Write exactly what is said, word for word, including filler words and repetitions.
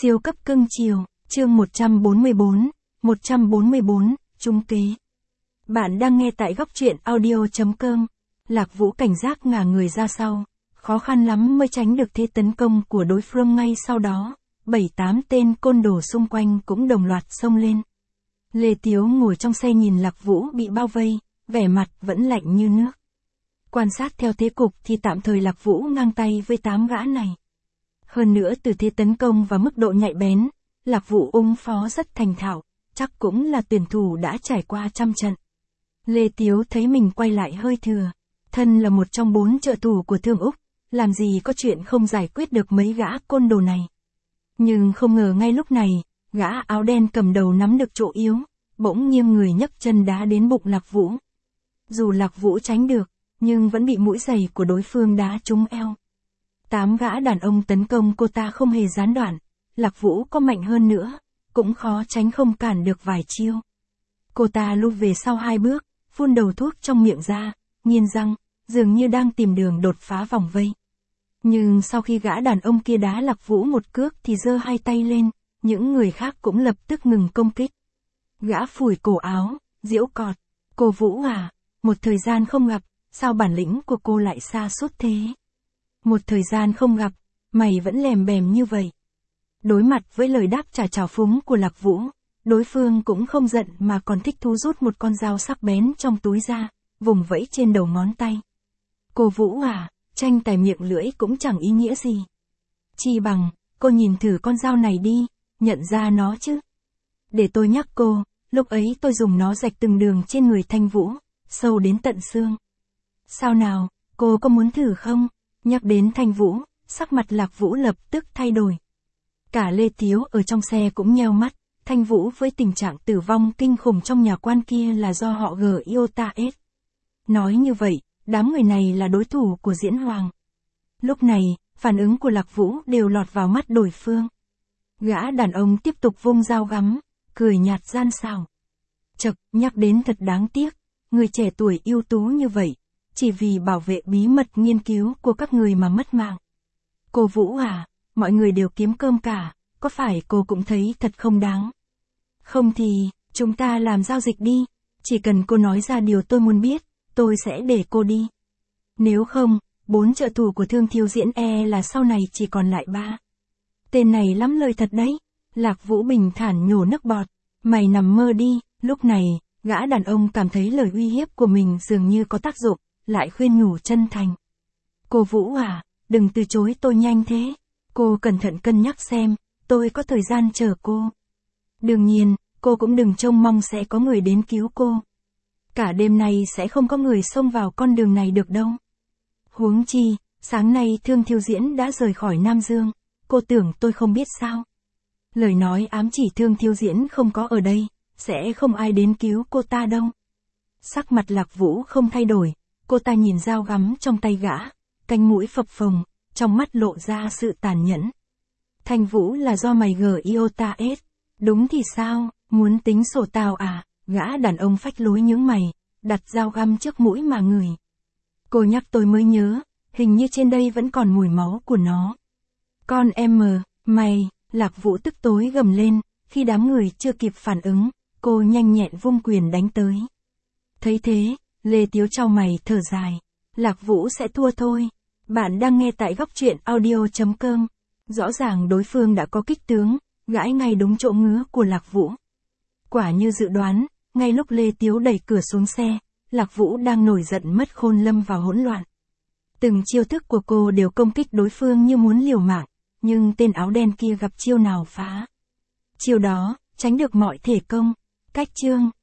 Siêu cấp cưng chiều, chương một trăm bốn mươi bốn, một trăm bốn mươi bốn, trúng kế. Bạn đang nghe tại góc truyện audio chấm com. Lạc Vũ cảnh giác ngả người ra sau, khó khăn lắm mới tránh được thế tấn công của đối phương ngay sau đó, bảy tám tên côn đồ xung quanh cũng đồng loạt xông lên. Lê Tiếu ngồi trong xe nhìn Lạc Vũ bị bao vây, vẻ mặt vẫn lạnh như nước. Quan sát theo thế cục thì tạm thời Lạc Vũ ngang tay với tám gã này. Hơn nữa từ thế tấn công và mức độ nhạy bén, Lạc Vũ ứng phó rất thành thạo, chắc cũng là tuyển thủ đã trải qua trăm trận. Lê Tiếu thấy mình quay lại hơi thừa, thân là một trong bốn trợ thủ của Thương Úc, làm gì có chuyện không giải quyết được mấy gã côn đồ này. Nhưng không ngờ ngay lúc này, gã áo đen cầm đầu nắm được chỗ yếu, bỗng nghiêng người nhấc chân đá đến bụng Lạc Vũ. Dù Lạc Vũ tránh được, nhưng vẫn bị mũi giày của đối phương đá trúng eo. Tám gã đàn ông tấn công cô ta không hề gián đoạn, Lạc Vũ có mạnh hơn nữa, cũng khó tránh không cản được vài chiêu. Cô ta lùi về sau hai bước, phun đầu thuốc trong miệng ra, nghiến răng, dường như đang tìm đường đột phá vòng vây. Nhưng sau khi gã đàn ông kia đá Lạc Vũ một cước thì giơ hai tay lên, những người khác cũng lập tức ngừng công kích. Gã phủi cổ áo, giễu cọt, cô Vũ à, một thời gian không gặp, sao bản lĩnh của cô lại xa sút thế? Một thời gian không gặp, mày vẫn lèm bèm như vậy. Đối mặt với lời đáp trả trào phúng của Lạc Vũ, đối phương cũng không giận mà còn thích thú rút một con dao sắc bén trong túi ra, vùng vẫy trên đầu ngón tay. Cô Vũ à, tranh tài miệng lưỡi cũng chẳng ý nghĩa gì. Chi bằng, cô nhìn thử con dao này đi, nhận ra nó chứ. Để tôi nhắc cô, lúc ấy tôi dùng nó rạch từng đường trên người Thanh Vũ, sâu đến tận xương. Sao nào, cô có muốn thử không? Nhắc đến Thanh Vũ, sắc mặt Lạc Vũ lập tức thay đổi. Cả Lê Tiếu ở trong xe cũng nheo mắt, Thanh Vũ với tình trạng tử vong kinh khủng trong nhà quan kia là do họ G I O T A S. Nói như vậy, đám người này là đối thủ của Diễn Hoàng. Lúc này, phản ứng của Lạc Vũ đều lọt vào mắt đối phương. Gã đàn ông tiếp tục vung dao gắm, cười nhạt gian xảo. Chậc, nhắc đến thật đáng tiếc, người trẻ tuổi ưu tú như vậy, chỉ vì bảo vệ bí mật nghiên cứu của các người mà mất mạng. Cô Vũ à, mọi người đều kiếm cơm cả, có phải cô cũng thấy thật không đáng? Không thì, chúng ta làm giao dịch đi, chỉ cần cô nói ra điều tôi muốn biết, tôi sẽ để cô đi. Nếu không, bốn trợ thủ của Thương Thiếu Diễn e là sau này chỉ còn lại ba. Tên này lắm lời thật đấy. Lạc Vũ bình thản nhổ nước bọt, mày nằm mơ đi. Lúc này, gã đàn ông cảm thấy lời uy hiếp của mình dường như có tác dụng, lại khuyên nhủ chân thành. Cô Vũ à, đừng từ chối tôi nhanh thế. Cô cẩn thận cân nhắc xem, tôi có thời gian chờ cô. Đương nhiên, cô cũng đừng trông mong sẽ có người đến cứu cô. Cả đêm nay sẽ không có người xông vào con đường này được đâu. Huống chi, sáng nay Thương Thiếu Diễn đã rời khỏi Nam Dương, cô tưởng tôi không biết sao. Lời nói ám chỉ Thương Thiếu Diễn không có ở đây, sẽ không ai đến cứu cô ta đâu. Sắc mặt Lạc Vũ không thay đổi, cô ta nhìn dao gắm trong tay gã, cánh mũi phập phồng, trong mắt lộ ra sự tàn nhẫn. Thanh Vũ là do mày G I O T A S, đúng thì sao, muốn tính sổ tao à? Gã đàn ông phách lối nhướng mày, đặt dao găm trước mũi mà ngửi. Cô nhắc tôi mới nhớ, hình như trên đây vẫn còn mùi máu của nó. Con em mày, Lạc Vũ tức tối gầm lên, khi đám người chưa kịp phản ứng, cô nhanh nhẹn vung quyền đánh tới. Thấy thế, Lê Tiếu chau mày thở dài, Lạc Vũ sẽ thua thôi. Bạn đang nghe tại góc truyện audio chấm com. Rõ ràng đối phương đã có kích tướng, gãi ngay đúng chỗ ngứa của Lạc Vũ. Quả như dự đoán, ngay lúc Lê Tiếu đẩy cửa xuống xe, Lạc Vũ đang nổi giận mất khôn lâm vào hỗn loạn. Từng chiêu thức của cô đều công kích đối phương như muốn liều mạng, nhưng tên áo đen kia gặp chiêu nào phá chiêu đó, tránh được mọi thể công. Cách chương